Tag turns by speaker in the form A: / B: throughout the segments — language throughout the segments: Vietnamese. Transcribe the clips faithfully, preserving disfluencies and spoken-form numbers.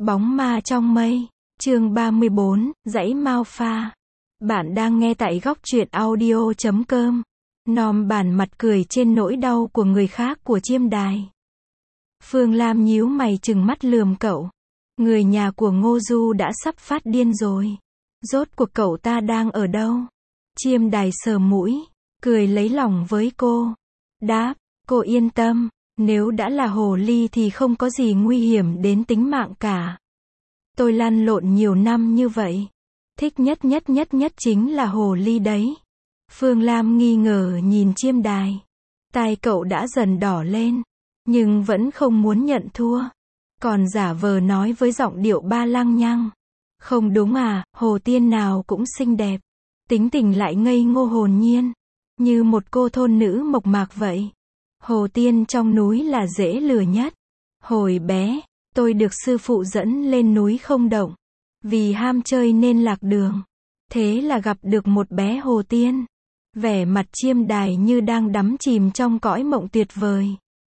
A: Bóng ma trong mây, chương ba mươi bốn, dãy Mao Pha. Bạn đang nghe tại góc truyện audio chấm com. Nom bản mặt cười trên nỗi đau của người khác của chiêm đài. Phương Lam nhíu mày trừng mắt lườm cậu. Người nhà của Ngô Du đã sắp phát điên rồi. Rốt cuộc cậu ta đang ở đâu? Chiêm đài sờ mũi, cười lấy lòng với cô. Đáp, cô yên tâm, nếu đã là hồ ly thì không có gì nguy hiểm đến tính mạng cả. Tôi lăn lộn nhiều năm như vậy. Thích nhất nhất nhất nhất chính là hồ ly đấy. Phương Lam nghi ngờ nhìn chiêm đài. Tai cậu đã dần đỏ lên, nhưng vẫn không muốn nhận thua. Còn giả vờ nói với giọng điệu ba lăng nhăng. Không đúng à, hồ tiên nào cũng xinh đẹp. Tính tình lại ngây ngô hồn nhiên. Như một cô thôn nữ mộc mạc vậy. Hồ tiên trong núi là dễ lừa nhất. Hồi bé, tôi được sư phụ dẫn lên núi không động. Vì ham chơi nên lạc đường. Thế là gặp được một bé hồ tiên. Vẻ mặt chiêm đài như đang đắm chìm trong cõi mộng tuyệt vời.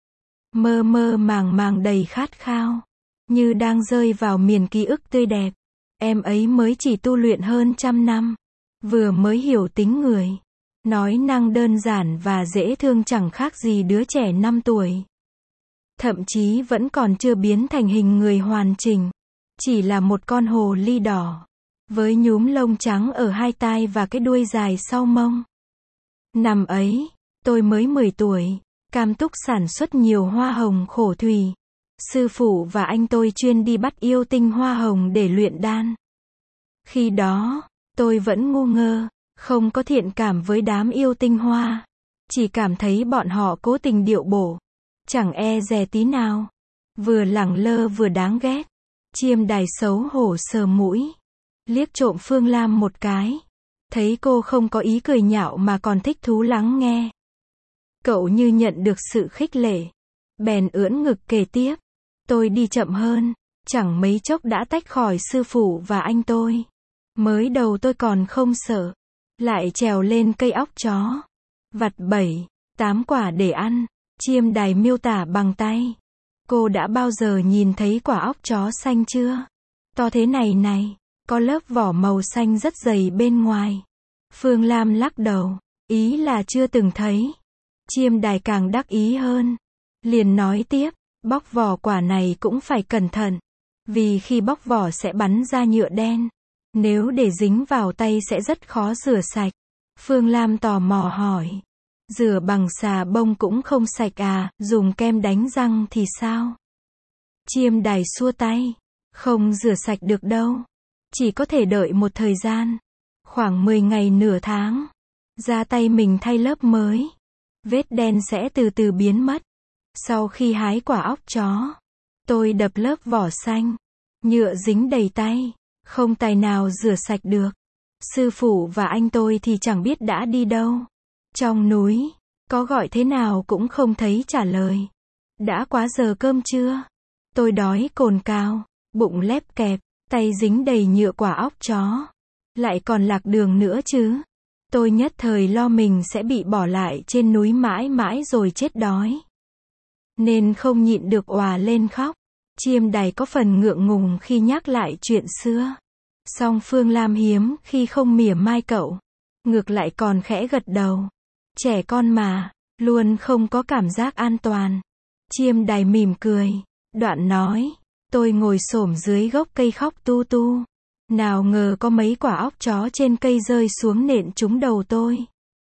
A: Mơ mơ màng màng đầy khát khao. Như đang rơi vào miền ký ức tươi đẹp. Em ấy mới chỉ tu luyện hơn trăm năm. Vừa mới hiểu tính người. Nói năng đơn giản và dễ thương chẳng khác gì đứa trẻ năm tuổi. Thậm chí vẫn còn chưa biến thành hình người hoàn chỉnh. Chỉ là một con hồ ly đỏ. Với nhúm lông trắng ở hai tai và cái đuôi dài sau mông. Năm ấy, tôi mới mười tuổi. Cam Túc sản xuất nhiều hoa hồng khổ thủy. Sư phụ và anh tôi chuyên đi bắt yêu tinh hoa hồng để luyện đan. Khi đó, tôi vẫn ngu ngơ. Không có thiện cảm với đám yêu tinh hoa. Chỉ cảm thấy bọn họ cố tình điệu bổ. Chẳng e dè tí nào. Vừa lẳng lơ vừa đáng ghét. Chiêm đài xấu hổ sờ mũi. Liếc trộm Phương Lam một cái. Thấy cô không có ý cười nhạo mà còn thích thú lắng nghe. Cậu như nhận được sự khích lệ. Bèn ưỡn ngực kể tiếp. Tôi đi chậm hơn. Chẳng mấy chốc đã tách khỏi sư phụ và anh tôi. Mới đầu tôi còn không sợ. Lại trèo lên cây óc chó. Vặt bảy, tám quả để ăn. Chiêm đài miêu tả bằng tay. Cô đã bao giờ nhìn thấy quả óc chó xanh chưa? To thế này này. Có lớp vỏ màu xanh rất dày bên ngoài. Phương Lam lắc đầu. Ý là chưa từng thấy. Chiêm đài càng đắc ý hơn. Liền nói tiếp. Bóc vỏ quả này cũng phải cẩn thận. Vì khi bóc vỏ sẽ bắn ra nhựa đen. Nếu để dính vào tay sẽ rất khó rửa sạch. Phương Lam tò mò hỏi. Rửa bằng xà bông cũng không sạch à, dùng kem đánh răng thì sao? Chiêm đài xua tay. Không rửa sạch được đâu. Chỉ có thể đợi một thời gian. Khoảng mười ngày nửa tháng. Da tay mình thay lớp mới. Vết đen sẽ từ từ biến mất. Sau khi hái quả óc chó. Tôi đập lớp vỏ xanh. Nhựa dính đầy tay. Không tài nào rửa sạch được. Sư phụ và anh tôi thì chẳng biết đã đi đâu. Trong núi, có gọi thế nào cũng không thấy trả lời. Đã quá giờ cơm trưa. Tôi đói cồn cào, bụng lép kẹp, tay dính đầy nhựa quả óc chó. Lại còn lạc đường nữa chứ. Tôi nhất thời lo mình sẽ bị bỏ lại trên núi mãi mãi rồi chết đói. Nên không nhịn được òa lên khóc. Chiêm đài có phần ngượng ngùng khi nhắc lại chuyện xưa. Song Phương Lam hiếm khi không mỉa mai cậu. Ngược lại còn khẽ gật đầu. Trẻ con mà, luôn không có cảm giác an toàn. Chiêm đài mỉm cười. Đoạn nói. Tôi ngồi xổm dưới gốc cây khóc tu tu. Nào ngờ có mấy quả óc chó trên cây rơi xuống nện trúng đầu tôi.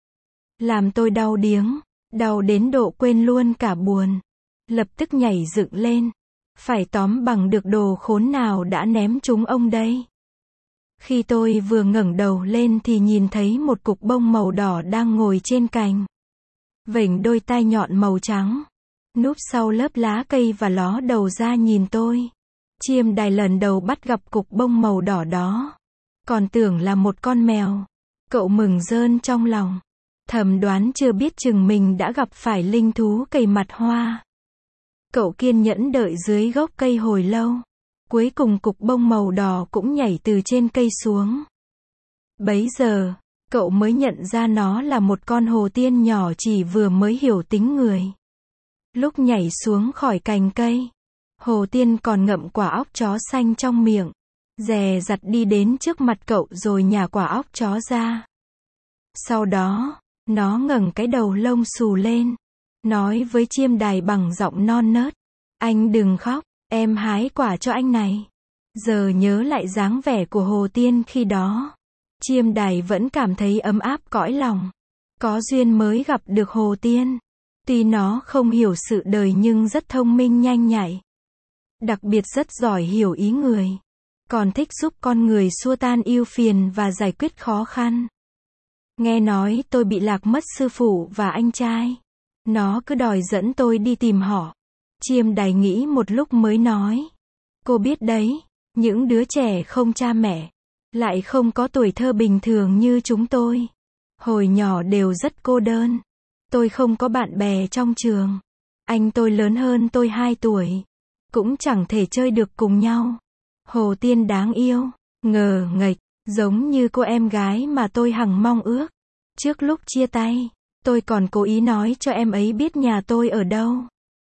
A: Làm tôi đau điếng. Đau đến độ quên luôn cả buồn. Lập tức nhảy dựng lên. Phải tóm bằng được đồ khốn nào đã ném chúng ông đây. Khi tôi vừa ngẩng đầu lên thì nhìn thấy một cục bông màu đỏ đang ngồi trên cành. Vểnh đôi tai nhọn màu trắng. Núp sau lớp lá cây và ló đầu ra nhìn tôi. Chiêm đài lần đầu bắt gặp cục bông màu đỏ đó. Còn tưởng là một con mèo. Cậu mừng rơn trong lòng. Thầm đoán chưa biết chừng mình đã gặp phải linh thú cầy mặt hoa. Cậu kiên nhẫn đợi dưới gốc cây hồi lâu. Cuối cùng cục bông màu đỏ cũng nhảy từ trên cây xuống. Bấy giờ, cậu mới nhận ra nó là một con hồ tiên nhỏ chỉ vừa mới hiểu tính người. Lúc nhảy xuống khỏi cành cây, Hồ Tiên còn ngậm quả óc chó xanh trong miệng, dè dặt đi đến trước mặt cậu rồi nhả quả óc chó ra. Sau đó, nó ngẩng cái đầu lông xù lên, nói với Chiêm Đài bằng giọng non nớt, anh đừng khóc, em hái quả cho anh này. Giờ nhớ lại dáng vẻ của Hồ Tiên khi đó, Chiêm Đài vẫn cảm thấy ấm áp cõi lòng. Có duyên mới gặp được Hồ Tiên. Tuy nó không hiểu sự đời nhưng rất thông minh nhanh nhạy. Đặc biệt rất giỏi hiểu ý người. Còn thích giúp con người xua tan ưu phiền và giải quyết khó khăn. Nghe nói tôi bị lạc mất sư phụ và anh trai. Nó cứ đòi dẫn tôi đi tìm họ. Chiêm Đài nghĩ một lúc mới nói. Cô biết đấy, những đứa trẻ không cha mẹ, lại không có tuổi thơ bình thường như chúng tôi. Hồi nhỏ đều rất cô đơn. Tôi không có bạn bè trong trường. Anh tôi lớn hơn tôi hai tuổi. Cũng chẳng thể chơi được cùng nhau. Hồ Tiên đáng yêu, ngờ nghệch, giống như cô em gái mà tôi hằng mong ước. Trước lúc chia tay, tôi còn cố ý nói cho em ấy biết nhà tôi ở đâu.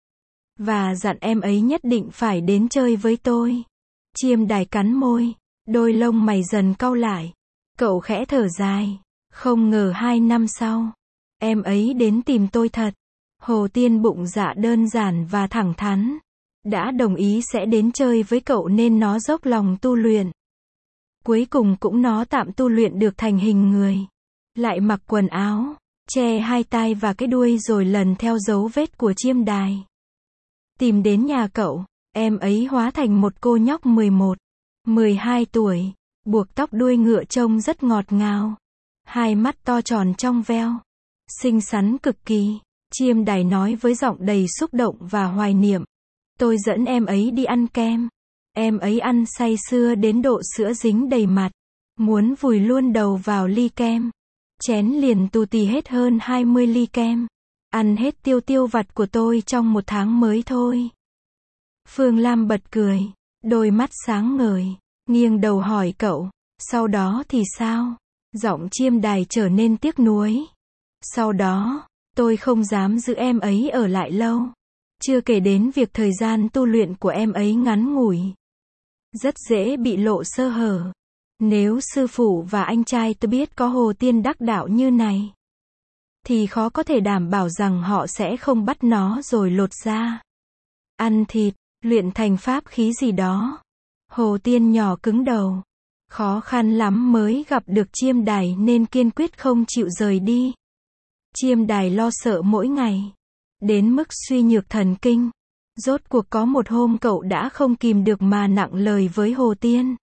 A: Và dặn em ấy nhất định phải đến chơi với tôi. Chiêm Đài cắn môi, đôi lông mày dần cau lại. Cậu khẽ thở dài. Không ngờ hai năm sau, em ấy đến tìm tôi thật. Hồ Tiên bụng dạ đơn giản và thẳng thắn. Đã đồng ý sẽ đến chơi với cậu nên nó dốc lòng tu luyện. Cuối cùng cũng nó tạm tu luyện được thành hình người. Lại mặc quần áo, che hai tai và cái đuôi rồi lần theo dấu vết của Chiêm Đài. Tìm đến nhà cậu, em ấy hóa thành một cô nhóc mười một, mười hai tuổi, buộc tóc đuôi ngựa trông rất ngọt ngào. Hai mắt to tròn trong veo, xinh xắn cực kỳ. Chiêm Đài nói với giọng đầy xúc động và hoài niệm. Tôi dẫn em ấy đi ăn kem. Em ấy ăn say sưa đến độ sữa dính đầy mặt. Muốn vùi luôn đầu vào ly kem. Chén liền tù tì hết hơn hai mươi ly kem. Ăn hết tiêu tiêu vặt của tôi trong một tháng mới thôi. Phương Lam bật cười, đôi mắt sáng ngời, nghiêng đầu hỏi cậu, sau đó thì sao? Giọng Chiêm Đài trở nên tiếc nuối. Sau đó, tôi không dám giữ em ấy ở lại lâu. Chưa kể đến việc thời gian tu luyện của em ấy ngắn ngủi. Rất dễ bị lộ sơ hở. Nếu sư phụ và anh trai tôi biết có Hồ Tiên đắc đạo như này, thì khó có thể đảm bảo rằng họ sẽ không bắt nó rồi lột da. Ăn thịt, luyện thành pháp khí gì đó. Hồ Tiên nhỏ cứng đầu. Khó khăn lắm mới gặp được Chiêm Đài nên kiên quyết không chịu rời đi. Chiêm Đài lo sợ mỗi ngày. Đến mức suy nhược thần kinh. Rốt cuộc có một hôm cậu đã không kìm được mà nặng lời với Hồ Tiên.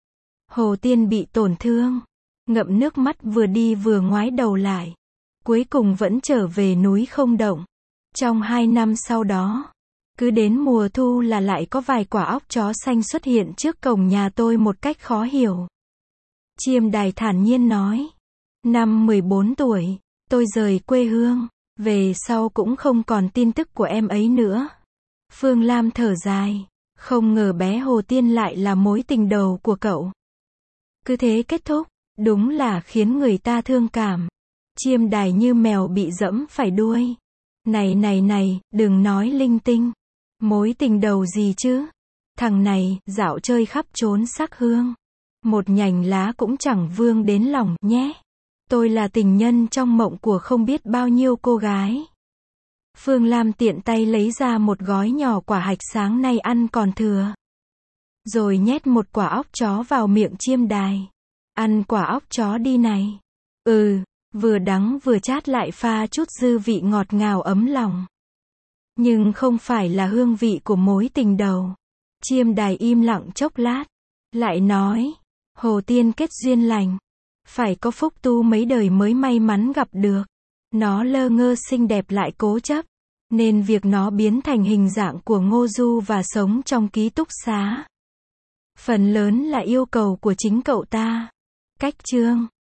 A: Hồ Tiên bị tổn thương. Ngậm nước mắt vừa đi vừa ngoái đầu lại. Cuối cùng vẫn trở về núi không động. Trong hai năm sau đó, cứ đến mùa thu là lại có vài quả óc chó xanh xuất hiện trước cổng nhà tôi một cách khó hiểu. Chiêm Đài thản nhiên nói. Năm mười bốn tuổi, tôi rời quê hương. Về sau cũng không còn tin tức của em ấy nữa. Phương Lam thở dài. Không ngờ bé Hồ Tiên lại là mối tình đầu của cậu. Cứ thế kết thúc. Đúng là khiến người ta thương cảm. Chiêm Đài như mèo bị dẫm phải đuôi. Này này này, đừng nói linh tinh. Mối tình đầu gì chứ? Thằng này, dạo chơi khắp trốn sắc hương. Một nhành lá cũng chẳng vương đến lòng, nhé. Tôi là tình nhân trong mộng của không biết bao nhiêu cô gái. Phương Lam tiện tay lấy ra một gói nhỏ quả hạch sáng nay ăn còn thừa. Rồi nhét một quả óc chó vào miệng Chiêm Đài. Ăn quả óc chó đi này. Ừ, vừa đắng vừa chát lại pha chút dư vị ngọt ngào ấm lòng. Nhưng không phải là hương vị của mối tình đầu. Chiêm Đài im lặng chốc lát. Lại nói, Hồ Tiên kết duyên lành. Phải có phúc tu mấy đời mới may mắn gặp được. Nó lơ ngơ xinh đẹp lại cố chấp. Nên việc nó biến thành hình dạng của Ngô Du và sống trong ký túc xá. Phần lớn là yêu cầu của chính cậu ta. Cách chương